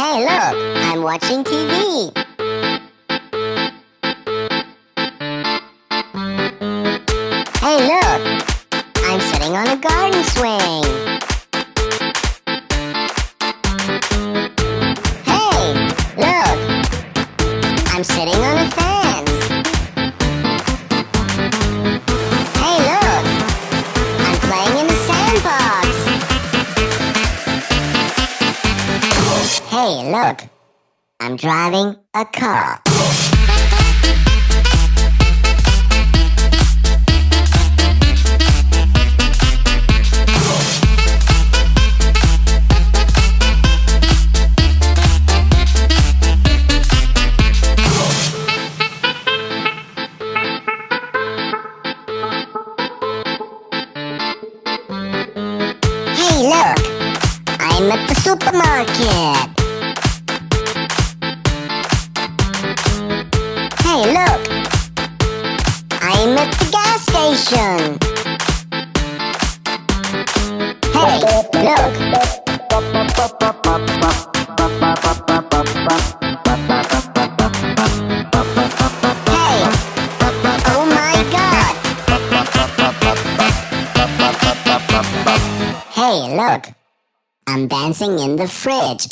Hey, look, I'm watching TV. Hey, look, I'm sitting on a garden swing. Hey, look, I'm sitting on a fence. Hey, look, I'm playing in the sandbox. Hey, look, I'm driving a car. Hey, look, I'm at the supermarket. Hey, look, I'm at the gas station. Hey, look. Hey, oh my God. Hey, look, I'm dancing in the fridge.